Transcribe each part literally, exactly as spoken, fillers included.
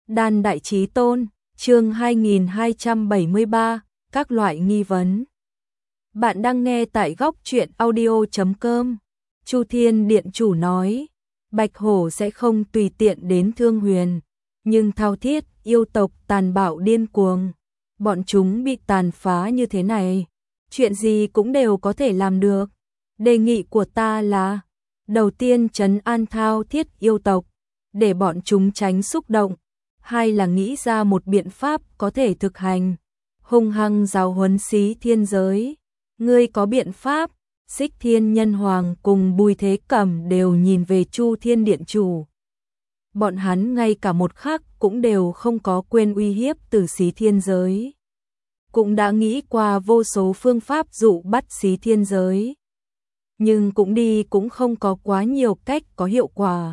Đan Đại Chí Tôn, chương hai nghìn hai trăm bảy mươi ba, các loại nghi vấn. Bạn đang nghe tại góc truyện audio chấm com. Chu Thiên Điện chủ nói, Bạch Hổ sẽ không tùy tiện đến Thương Huyền, nhưng thao thiết yêu tộc tàn bạo điên cuồng, bọn chúng bị tàn phá như thế này, chuyện gì cũng đều có thể làm được. Đề nghị của ta là, đầu tiên trấn an thao thiết yêu tộc, để bọn chúng tránh xúc động. Hai là nghĩ ra một biện pháp có thể thực hành, hung hăng giáo huấn Xí Thiên giới. Ngươi có biện pháp? Xích Thiên Nhân Hoàng cùng Bùi Thế Cẩm đều nhìn về Chu Thiên Điện chủ. Bọn hắn ngay cả một khắc cũng đều không có quên uy hiếp từ Xí Thiên giới. Cũng đã nghĩ qua vô số phương pháp dụ bắt Xí Thiên giới. Nhưng cũng đi cũng không có quá nhiều cách có hiệu quả.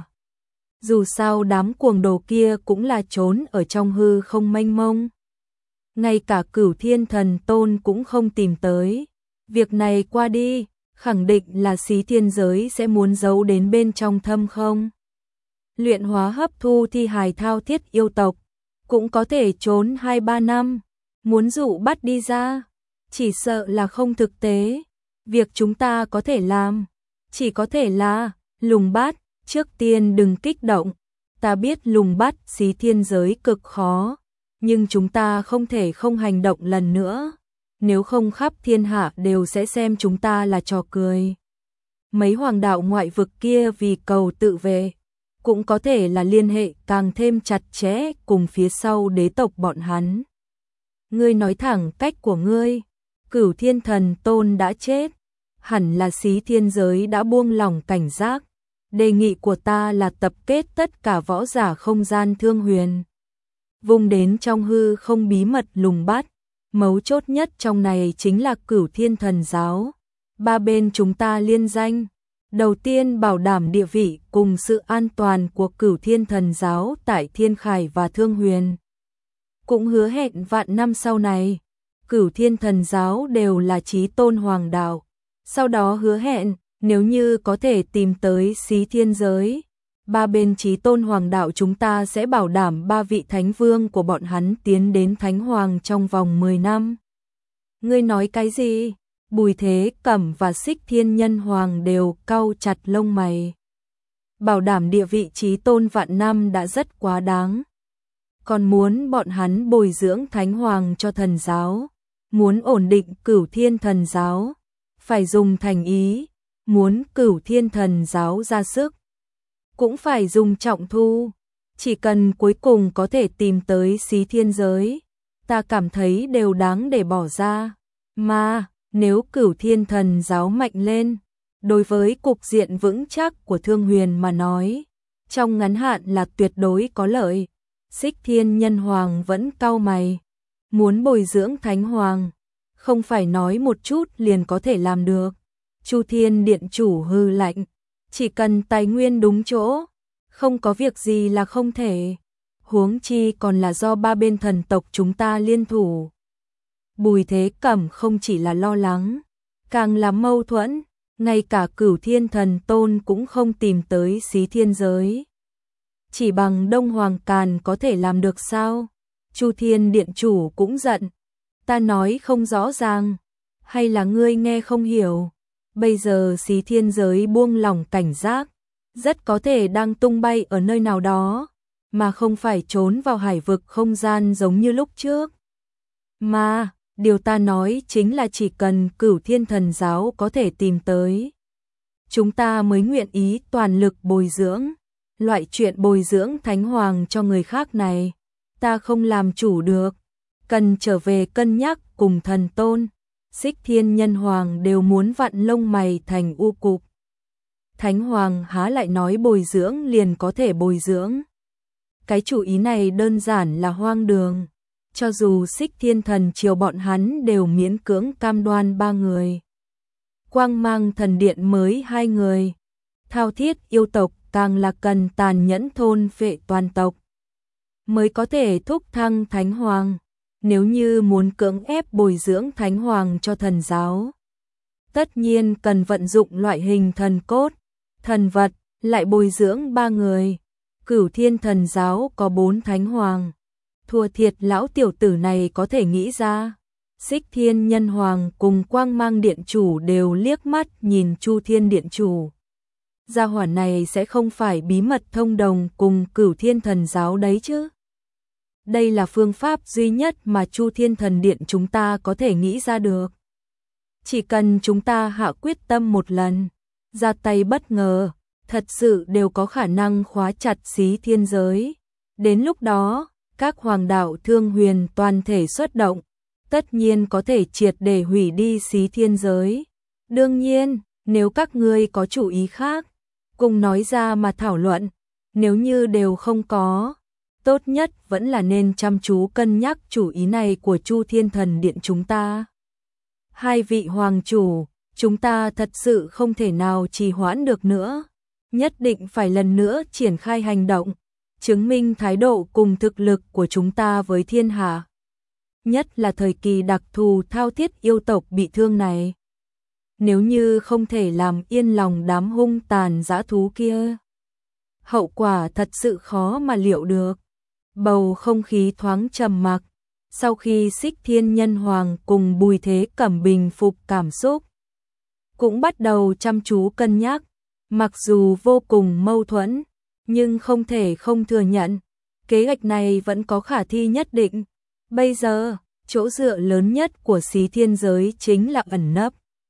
Dù sao đám cuồng đồ kia cũng là trốn ở trong hư không mênh mông. Ngay cả Cửu Thiên Thần Tôn cũng không tìm tới. Việc này qua đi, khẳng định là Xí Thiên giới sẽ muốn giấu đến bên trong thâm không. Luyện hóa hấp thu thi hài thao thiết yêu tộc, cũng có thể trốn hai ba năm. Muốn dụ bắt đi ra, chỉ sợ là không thực tế. Việc chúng ta có thể làm, chỉ có thể là lùng bắt. Trước tiên đừng kích động, ta biết lùng bắt Xí Thiên giới cực khó, nhưng chúng ta không thể không hành động lần nữa, nếu không khắp thiên hạ đều sẽ xem chúng ta là trò cười. Mấy hoàng đạo ngoại vực kia vì cầu tự vệ, cũng có thể là liên hệ càng thêm chặt chẽ cùng phía sau đế tộc bọn hắn. Ngươi nói thẳng cách của ngươi, Cửu Thiên Thần Tôn đã chết, hẳn là Xí Thiên giới đã buông lỏng cảnh giác. Đề nghị của ta là tập kết tất cả võ giả không gian Thương Huyền, vùng đến trong hư không bí mật lùng bắt. Mấu chốt nhất trong này chính là Cửu Thiên Thần giáo. Ba bên chúng ta liên danh, đầu tiên bảo đảm địa vị cùng sự an toàn của Cửu Thiên Thần giáo tại Thiên Khải và Thương Huyền. Cũng hứa hẹn vạn năm sau này, Cửu Thiên Thần giáo đều là chí tôn hoàng đạo. Sau đó hứa hẹn, nếu như có thể tìm tới Xí Thiên giới, ba bên chí tôn hoàng đạo chúng ta sẽ bảo đảm ba vị thánh vương của bọn hắn tiến đến thánh hoàng trong vòng mười năm. Ngươi nói cái gì? Bùi Thế Cẩm và Xích Thiên Nhân Hoàng đều cau chặt lông mày. Bảo đảm địa vị chí tôn vạn năm đã rất quá đáng. Còn muốn bọn hắn bồi dưỡng thánh hoàng cho thần giáo, muốn ổn định Cửu Thiên Thần giáo, phải dùng thành ý. Muốn Cửu Thiên Thần giáo ra sức, cũng phải dùng trọng thu. Chỉ cần cuối cùng có thể tìm tới Xí Thiên giới, ta cảm thấy đều đáng để bỏ ra. Mà, nếu Cửu Thiên Thần giáo mạnh lên, đối với cục diện vững chắc của Thương Huyền mà nói, trong ngắn hạn là tuyệt đối có lợi. Xích Thiên Nhân Hoàng vẫn cau mày. Muốn bồi dưỡng Thánh Hoàng, không phải nói một chút liền có thể làm được. Chu Thiên Điện chủ hư lạnh, chỉ cần tài nguyên đúng chỗ, không có việc gì là không thể. Huống chi còn là do ba bên thần tộc chúng ta liên thủ. Bùi Thế Cẩm không chỉ là lo lắng, càng là mâu thuẫn, ngay cả Cửu Thiên Thần Tôn cũng không tìm tới Xí Thiên giới. Chỉ bằng Đông Hoàng Càn có thể làm được sao? Chu Thiên Điện chủ cũng giận, ta nói không rõ ràng, hay là ngươi nghe không hiểu? Bây giờ Xí Thiên giới buông lỏng cảnh giác, rất có thể đang tung bay ở nơi nào đó, mà không phải trốn vào hải vực không gian giống như lúc trước. Mà, điều ta nói chính là chỉ cần Cửu Thiên Thần giáo có thể tìm tới, chúng ta mới nguyện ý toàn lực bồi dưỡng. Loại chuyện bồi dưỡng Thánh Hoàng cho người khác này, ta không làm chủ được, cần trở về cân nhắc cùng Thần Tôn. Xích Thiên Nhân Hoàng đều muốn vặn lông mày thành u cục. Thánh Hoàng há lại nói bồi dưỡng liền có thể bồi dưỡng. Cái chủ ý này đơn giản là hoang đường. Cho dù Xích Thiên Thần triều bọn hắn đều miễn cưỡng cam đoan ba người. Quang Mang Thần Điện mới hai người. Thao thiết yêu tộc càng là cần tàn nhẫn thôn phệ toàn tộc, mới có thể thúc thăng Thánh Hoàng. Nếu như muốn cưỡng ép bồi dưỡng Thánh Hoàng cho thần giáo, tất nhiên cần vận dụng loại hình thần cốt, thần vật, lại bồi dưỡng ba người. Cửu Thiên Thần Giáo có bốn thánh hoàng. Thua thiệt lão tiểu tử này có thể nghĩ ra. Xích Thiên Nhân Hoàng cùng Quang Mang Điện Chủ đều liếc mắt nhìn Chu Thiên Điện Chủ. Gia hỏa này sẽ không phải bí mật thông đồng cùng Cửu Thiên Thần Giáo đấy chứ. Đây là phương pháp duy nhất mà Chu Thiên Thần Điện chúng ta có thể nghĩ ra được. Chỉ cần chúng ta hạ quyết tâm một lần, ra tay bất ngờ, thật sự đều có khả năng khóa chặt Xí Thiên giới. Đến lúc đó, các hoàng đạo thương huyền toàn thể xuất động, tất nhiên có thể triệt để hủy đi Xí Thiên giới. Đương nhiên, nếu các ngươi có chủ ý khác, cùng nói ra mà thảo luận, nếu như đều không có, tốt nhất vẫn là nên chăm chú cân nhắc chủ ý này của Chu Thiên Thần Điện chúng ta. Hai vị hoàng chủ, chúng ta thật sự không thể nào trì hoãn được nữa, nhất định phải lần nữa triển khai hành động, chứng minh thái độ cùng thực lực của chúng ta với thiên hạ. Nhất là thời kỳ đặc thù thao thiết yêu tộc bị thương này. Nếu như không thể làm yên lòng đám hung tàn dã thú kia, hậu quả thật sự khó mà liệu được. Bầu không khí thoáng trầm mặc, sau khi Xích Thiên Nhân Hoàng cùng Bùi Thế Cẩm bình phục cảm xúc, cũng bắt đầu chăm chú cân nhắc, mặc dù vô cùng mâu thuẫn, nhưng không thể không thừa nhận, kế hoạch này vẫn có khả thi nhất định. Bây giờ, chỗ dựa lớn nhất của Xí Thiên giới chính là ẩn nấp.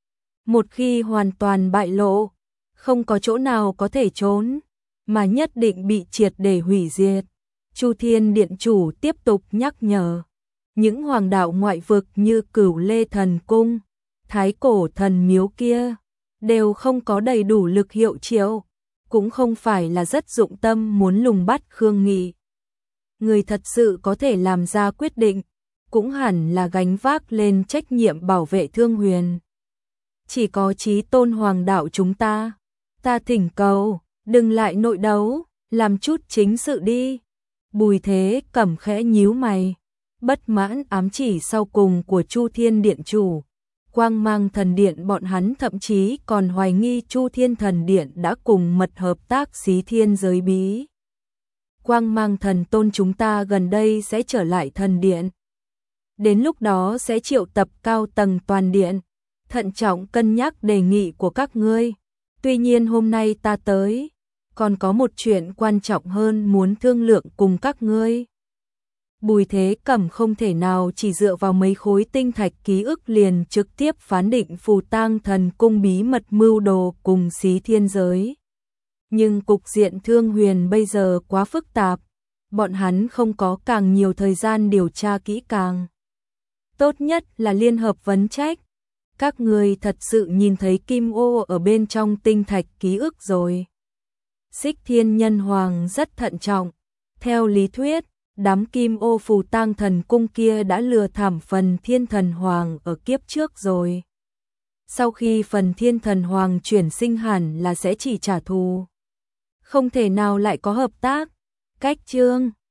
Một khi hoàn toàn bại lộ, không có chỗ nào có thể trốn, mà nhất định bị triệt để hủy diệt. Chu Thiên Điện Chủ tiếp tục nhắc nhở, những hoàng đạo ngoại vực như Cửu Lê Thần Cung, Thái Cổ Thần Miếu kia, đều không có đầy đủ lực hiệu triệu, cũng không phải là rất dụng tâm muốn lùng bắt Khương Nghị. Người thật sự có thể làm ra quyết định, cũng hẳn là gánh vác lên trách nhiệm bảo vệ Thương Huyền. Chỉ có Chí Tôn hoàng đạo chúng ta, ta thỉnh cầu, đừng lại nội đấu, làm chút chính sự đi. Bùi Thế Cẩm khẽ nhíu mày, bất mãn ám chỉ sau cùng của Chu Thiên Điện Chủ. Quang Mang Thần Điện bọn hắn thậm chí còn hoài nghi Chu Thiên Thần Điện đã cùng mật hợp tác Xí Thiên giới bí. Quang Mang Thần Tôn chúng ta gần đây sẽ trở lại thần điện. Đến lúc đó sẽ triệu tập cao tầng toàn điện, thận trọng cân nhắc đề nghị của các ngươi. Tuy nhiên hôm nay ta tới, còn có một chuyện quan trọng hơn muốn thương lượng cùng các ngươi. Bùi Thế Cẩm không thể nào chỉ dựa vào mấy khối tinh thạch ký ức liền trực tiếp phán định Phù Tang Thần Cung bí mật mưu đồ cùng Xí Thiên giới. Nhưng cục diện Thương Huyền bây giờ quá phức tạp, bọn hắn không có càng nhiều thời gian điều tra kỹ càng. Tốt nhất là liên hợp vấn trách. Các người thật sự nhìn thấy kim ô ở bên trong tinh thạch ký ức rồi. Xích Thiên Nhân Hoàng rất thận trọng. Theo lý thuyết, đám kim ô Phù Tang Thần Cung kia đã lừa thảm phần Thiên Thần Hoàng ở kiếp trước rồi. Sau khi phần Thiên Thần Hoàng chuyển sinh hẳn là sẽ chỉ trả thù, không thể nào lại có hợp tác. Cách chương